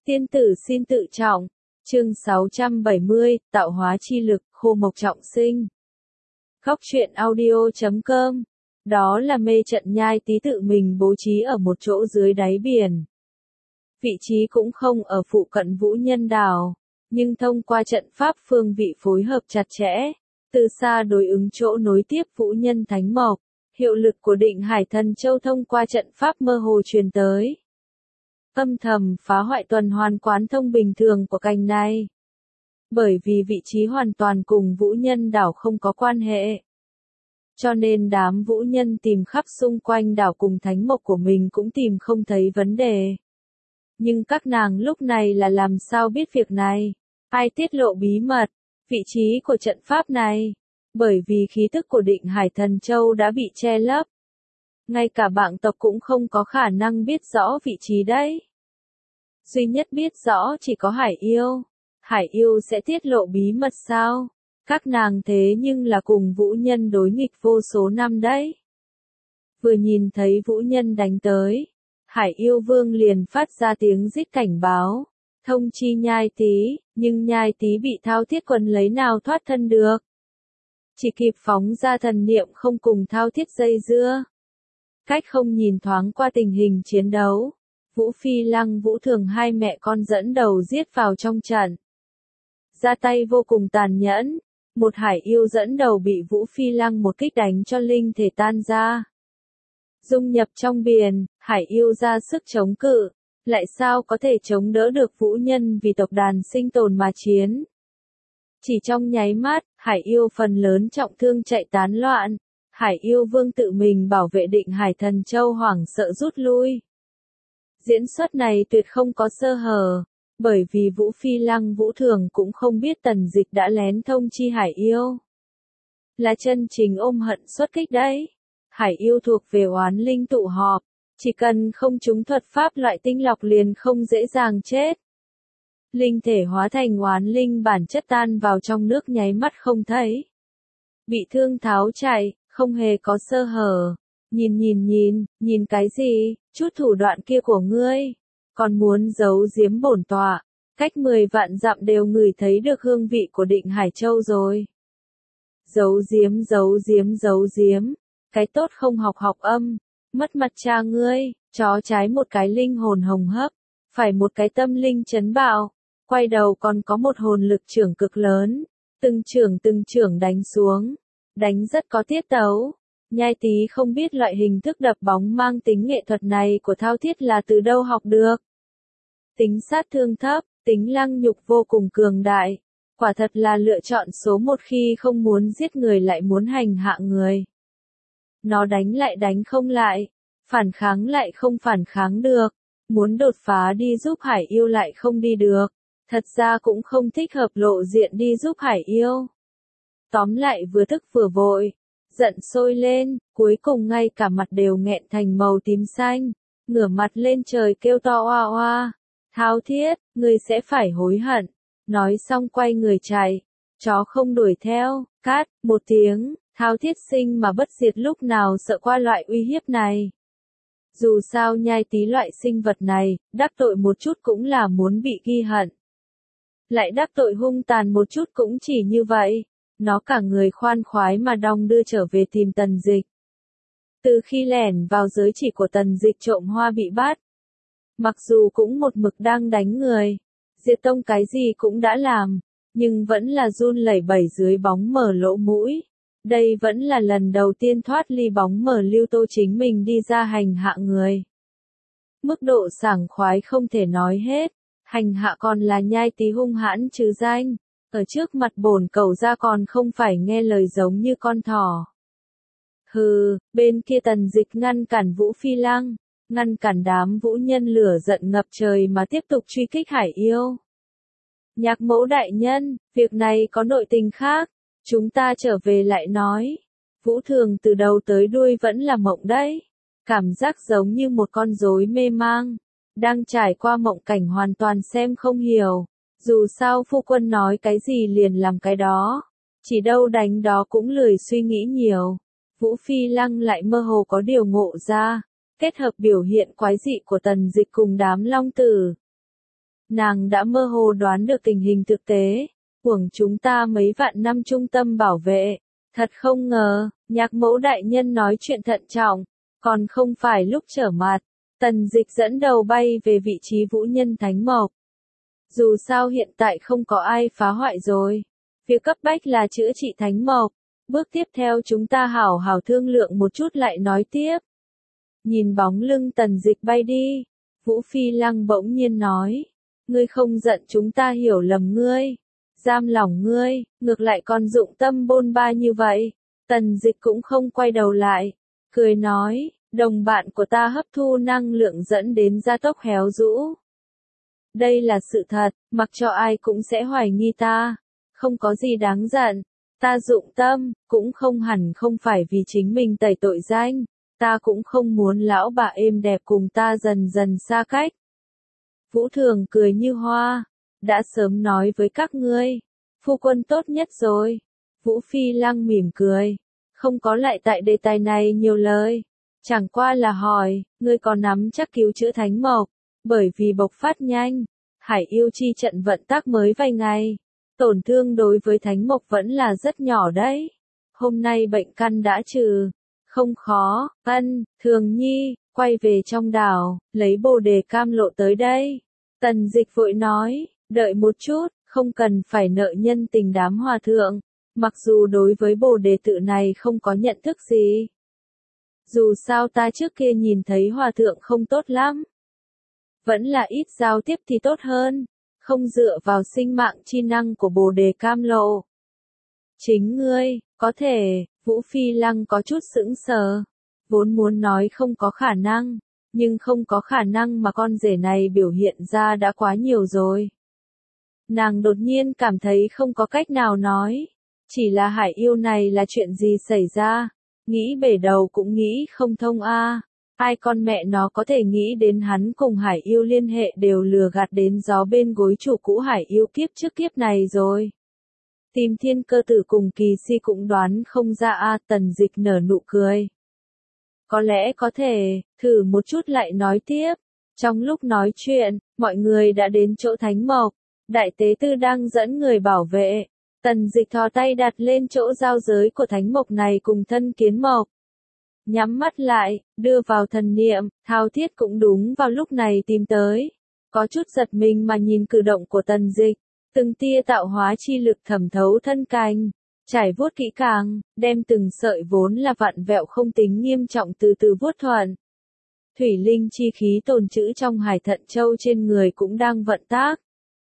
Tiên tử xin tự trọng. Chương 670, tạo hóa chi lực, khô mộc trọng sinh. Góc truyện audio.com. Đó là mê trận nhai tí tự mình bố trí ở một chỗ dưới đáy biển. Vị trí cũng không ở phụ cận Vũ Nhân Đảo, nhưng thông qua trận pháp phương vị phối hợp chặt chẽ, từ xa đối ứng chỗ nối tiếp Vũ Nhân Thánh Mộc, hiệu lực của Định Hải Thần Châu thông qua trận pháp mơ hồ truyền tới. Âm thầm phá hoại tuần hoàn quán thông bình thường của cành này. Bởi vì vị trí hoàn toàn cùng Vũ Nhân Đảo không có quan hệ. Cho nên đám Vũ Nhân tìm khắp xung quanh đảo cùng thánh mộc của mình cũng tìm không thấy vấn đề. Nhưng các nàng lúc này là làm sao biết việc này? Ai tiết lộ bí mật, vị trí của trận pháp này? Bởi vì khí tức của Định Hải Thần Châu đã bị che lấp. Ngay cả bạng tộc cũng không có khả năng biết rõ vị trí đấy. Duy nhất biết rõ chỉ có Hải Yêu. Hải Yêu sẽ tiết lộ bí mật sao? Các nàng thế nhưng là cùng Vũ Nhân đối nghịch vô số năm đấy. Vừa nhìn thấy Vũ Nhân đánh tới, Hải Yêu Vương liền phát ra tiếng rít cảnh báo, thông chi Nhai Tý, nhưng Nhai Tý bị Thao Thiết quấn lấy nào thoát thân được. Chỉ kịp phóng ra thần niệm không cùng Thao Thiết dây dưa. Cách không nhìn thoáng qua tình hình chiến đấu, Vũ Phi Lăng Vũ Thường hai mẹ con dẫn đầu giết vào trong trận. Ra tay vô cùng tàn nhẫn, một Hải Yêu dẫn đầu bị Vũ Phi Lăng một kích đánh cho linh thể tan ra. Dung nhập trong biển, Hải Yêu ra sức chống cự, lại sao có thể chống đỡ được Vũ Nhân vì tộc đàn sinh tồn mà chiến. Chỉ trong nháy mắt, Hải Yêu phần lớn trọng thương chạy tán loạn, Hải Yêu Vương tự mình bảo vệ Định Hải Thần Châu hoảng sợ rút lui. Diễn xuất này tuyệt không có sơ hở, bởi vì Vũ Phi Lăng Vũ Thường cũng không biết Tần Dịch đã lén thông chi Hải Yêu. Là chân chính ôm hận xuất kích đấy. Hải Yêu thuộc về oán linh tụ họp, chỉ cần không trúng thuật pháp loại tinh lọc liền không dễ dàng chết. Linh thể hóa thành oán linh bản chất tan vào trong nước nháy mắt không thấy. Bị thương tháo chạy, không hề có sơ hở. Nhìn cái gì, chút thủ đoạn kia của ngươi, còn muốn giấu giếm bổn tọa, cách 10 vạn dặm đều ngửi thấy được hương vị của Định Hải Châu rồi. Giấu giếm, cái tốt không học âm, mất mặt cha ngươi, chó trái một cái linh hồn hồng hấp, phải một cái tâm linh chấn bạo, quay đầu còn có một hồn lực trưởng cực lớn, từng trưởng đánh xuống, đánh rất có tiết tấu. Nhai Tý không biết loại hình thức đập bóng mang tính nghệ thuật này của Thao Thiết là từ đâu học được. Tính sát thương thấp, tính lăng nhục vô cùng cường đại, quả thật là lựa chọn số một khi không muốn giết người lại muốn hành hạ người. Nó đánh lại đánh không lại, phản kháng lại không phản kháng được, muốn đột phá đi giúp Hải Yêu lại không đi được, thật ra cũng không thích hợp lộ diện đi giúp Hải Yêu. Tóm lại vừa tức vừa vội, giận sôi lên, cuối cùng ngay cả mặt đều nghẹn thành màu tím xanh, ngửa mặt lên trời kêu to oa oa, Thao Thiết, ngươi sẽ phải hối hận. Nói xong quay người chạy, chó không đuổi theo, cát, một tiếng, Thao Thiết sinh mà bất diệt lúc nào sợ qua loại uy hiếp này. Dù sao Nhai Tý loại sinh vật này, đắc tội một chút cũng là muốn bị ghi hận. Lại đắc tội hung tàn một chút cũng chỉ như vậy. Nó cả người khoan khoái mà đong đưa trở về tìm Tần Dịch. Từ khi lẻn vào giới chỉ của Tần Dịch trộm hoa bị bắt. Mặc dù cũng một mực đang đánh người, diệt tông cái gì cũng đã làm, nhưng vẫn là run lẩy bẩy dưới bóng mờ lỗ mũi. Đây vẫn là lần đầu tiên thoát ly bóng mờ Lưu Tô chính mình đi ra hành hạ người. Mức độ sảng khoái không thể nói hết, hành hạ còn là Nhai Tý hung hãn trừ danh. Ở trước mặt bổn cẩu ra còn không phải nghe lời giống như con thỏ. Hừ, bên kia Tần Dịch ngăn cản Vũ Phi Lăng, ngăn cản đám Vũ Nhân lửa giận ngập trời mà tiếp tục truy kích Hải Yêu. Nhạc mẫu đại nhân, việc này có nội tình khác, chúng ta trở về lại nói. Vũ Thường từ đầu tới đuôi vẫn là mộng đấy, cảm giác giống như một con rối mê mang, đang trải qua mộng cảnh hoàn toàn xem không hiểu. Dù sao phu quân nói cái gì liền làm cái đó, chỉ đâu đánh đó cũng lười suy nghĩ nhiều. Vũ Phi Lăng lại mơ hồ có điều ngộ ra, kết hợp biểu hiện quái dị của Tần Dịch cùng đám long tử. Nàng đã mơ hồ đoán được tình hình thực tế, uổng chúng ta mấy vạn năm trung tâm bảo vệ. Thật không ngờ, Nhạc Mẫu đại nhân nói chuyện thận trọng, còn không phải lúc trở mặt. Tần Dịch dẫn đầu bay về vị trí Vũ Nhân Thánh Mộc. Dù sao hiện tại không có ai phá hoại rồi. Việc cấp bách là chữa trị Thánh Mộc. Bước tiếp theo chúng ta hảo hảo thương lượng một chút lại nói tiếp. Nhìn bóng lưng Tần Dịch bay đi, Vũ Phi Lăng bỗng nhiên nói. Ngươi không giận chúng ta hiểu lầm ngươi. Giam lỏng ngươi, ngược lại còn dụng tâm bôn ba như vậy. Tần Dịch cũng không quay đầu lại. Cười nói, đồng bạn của ta hấp thu năng lượng dẫn đến gia tốc héo rũ. Đây là sự thật, mặc cho ai cũng sẽ hoài nghi ta. Không có gì đáng giận. Ta dụng tâm, cũng không hẳn không phải vì chính mình tẩy tội danh. Ta cũng không muốn lão bà êm đẹp cùng ta dần dần xa cách. Vũ Thường cười như hoa. Đã sớm nói với các ngươi. Phu quân tốt nhất rồi. Vũ Phi Lăng mỉm cười. Không có lại tại đề tài này nhiều lời. Chẳng qua là hỏi, ngươi có nắm chắc cứu chữa Thánh Mộc. Bởi vì bộc phát nhanh. Hải yêu chi trận vận tác mới vài ngày. Tổn thương đối với Thánh Mộc vẫn là rất nhỏ đấy. Hôm nay bệnh căn đã trừ. Không khó, Thường Nhi, quay về trong đảo, lấy bồ đề cam lộ tới đây. Tần Dịch vội nói, đợi một chút, không cần phải nợ nhân tình đám hòa thượng. Mặc dù đối với bồ đề tự này không có nhận thức gì. Dù sao ta trước kia nhìn thấy hòa thượng không tốt lắm. Vẫn là ít giao tiếp thì tốt hơn. Không dựa vào sinh mạng chi năng của bồ đề cam lộ. Chính ngươi, có thể, Vũ Phi Lăng có chút sững sờ. Vốn muốn nói không có khả năng, nhưng không có khả năng mà con rể này biểu hiện ra đã quá nhiều rồi. Nàng đột nhiên cảm thấy không có cách nào nói. Chỉ là hải yêu này là chuyện gì xảy ra, nghĩ bể đầu cũng nghĩ không thông a. Ai con mẹ nó có thể nghĩ đến hắn cùng hải yêu liên hệ đều lừa gạt đến gió bên gối chủ cũ hải yêu kiếp trước kiếp này rồi. Tìm Thiên Cơ Tử cùng Kỳ Si cũng đoán không ra a. Tần Dịch nở nụ cười. Có lẽ có thể, thử một chút lại nói tiếp. Trong lúc nói chuyện, mọi người đã đến chỗ Thánh Mộc. Đại tế tư đang dẫn người bảo vệ. Tần Dịch thò tay đặt lên chỗ giao giới của Thánh Mộc này cùng thân Kiến Mộc. Nhắm mắt lại, đưa vào thần niệm, Thao Thiết cũng đúng vào lúc này tìm tới. Có chút giật mình mà nhìn cử động của Tần Dịch. Từng tia tạo hóa chi lực thẩm thấu thân cành. Trải vuốt kỹ càng, đem từng sợi vốn là vặn vẹo không tính nghiêm trọng từ từ vuốt thuận. Thủy linh chi khí tồn trữ trong hải thận châu trên người cũng đang vận tác.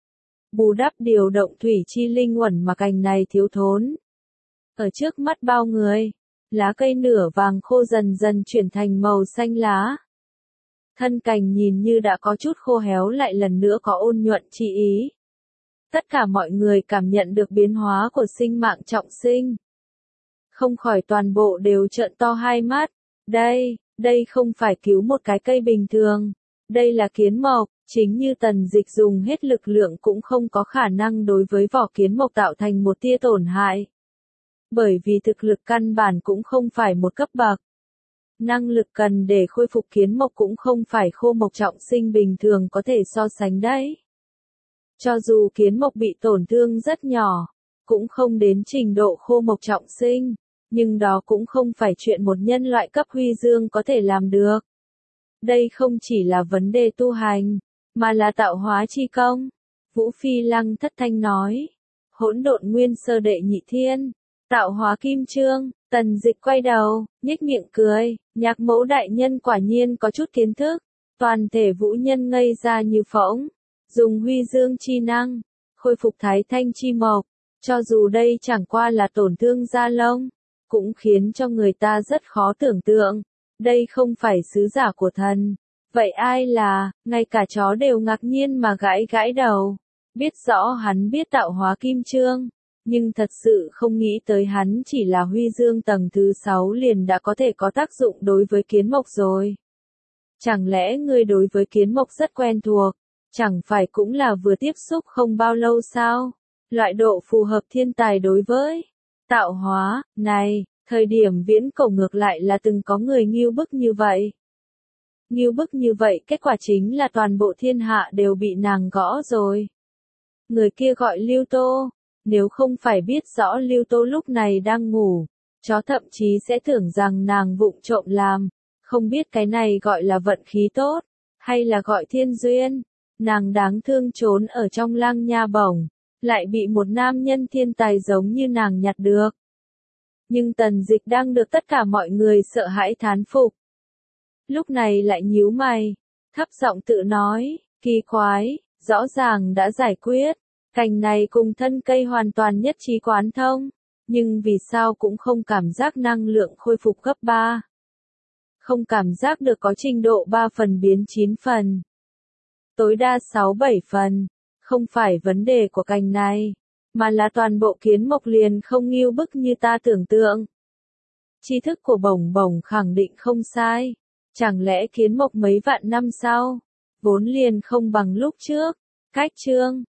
Bù đắp điều động thủy chi linh uẩn mà cành này thiếu thốn. Ở trước mắt bao người, lá cây nửa vàng khô dần dần chuyển thành màu xanh lá. Thân cành nhìn như đã có chút khô héo lại lần nữa có ôn nhuận chi ý. Tất cả mọi người cảm nhận được biến hóa của sinh mạng trọng sinh. Không khỏi toàn bộ đều trợn to hai mắt. Đây không phải cứu một cái cây bình thường. Đây là kiến mộc, chính như Tần Dịch dùng hết lực lượng cũng không có khả năng đối với vỏ kiến mộc tạo thành một tia tổn hại. Bởi vì thực lực căn bản cũng không phải một cấp bậc. Năng lực cần để khôi phục kiến mộc cũng không phải khô mộc trọng sinh bình thường có thể so sánh đấy. Cho dù kiến mộc bị tổn thương rất nhỏ, cũng không đến trình độ khô mộc trọng sinh, nhưng đó cũng không phải chuyện một nhân loại cấp huy dương có thể làm được. Đây không chỉ là vấn đề tu hành, mà là tạo hóa chi công. Vũ Phi Lăng thất thanh nói, hỗn độn nguyên sơ đệ nhị thiên, tạo hóa kim chương. Tần Dịch quay đầu, nhếch miệng cười, Nhạc Mẫu đại nhân quả nhiên có chút kiến thức. Toàn thể vũ nhân ngây ra như phỗng. Dùng huy dương chi năng, khôi phục thái thanh chi mộc, cho dù đây chẳng qua là tổn thương da lông, cũng khiến cho người ta rất khó tưởng tượng. Đây không phải sứ giả của thần. Vậy ai là, ngay cả chó đều ngạc nhiên mà gãi gãi đầu. Biết rõ hắn biết tạo hóa kim chương, nhưng thật sự không nghĩ tới hắn chỉ là huy dương tầng thứ 6 liền đã có thể có tác dụng đối với kiến mộc rồi. Chẳng lẽ ngươi đối với kiến mộc rất quen thuộc? Chẳng phải cũng là vừa tiếp xúc không bao lâu sao? Loại độ phù hợp thiên tài đối với tạo hóa, này, thời điểm viễn cổ ngược lại là từng có người nghêu bức như vậy. Ngưu bức như vậy kết quả chính là toàn bộ thiên hạ đều bị nàng gõ rồi. Người kia gọi Lưu Tô, nếu không phải biết rõ Lưu Tô lúc này đang ngủ, chó thậm chí sẽ tưởng rằng nàng vụng trộm làm, không biết cái này gọi là vận khí tốt, hay là gọi thiên duyên. Nàng đáng thương trốn ở trong Lang Nha Bổng, lại bị một nam nhân thiên tài giống như nàng nhặt được. Nhưng Tần Dịch đang được tất cả mọi người sợ hãi thán phục. Lúc này lại nhíu mày, thấp giọng tự nói, kỳ quái, rõ ràng đã giải quyết, cành này cùng thân cây hoàn toàn nhất trí quán thông, nhưng vì sao cũng không cảm giác năng lượng khôi phục gấp 3. Không cảm giác được có trình độ 3 phần biến 9 phần. Tối đa 6-7 phần, không phải vấn đề của cành này, mà là toàn bộ kiến mộc liền không ngưu bức như ta tưởng tượng. Tri thức của Bổng Bổng khẳng định không sai, chẳng lẽ kiến mộc mấy vạn năm sau, vốn liền không bằng lúc trước, cách chương.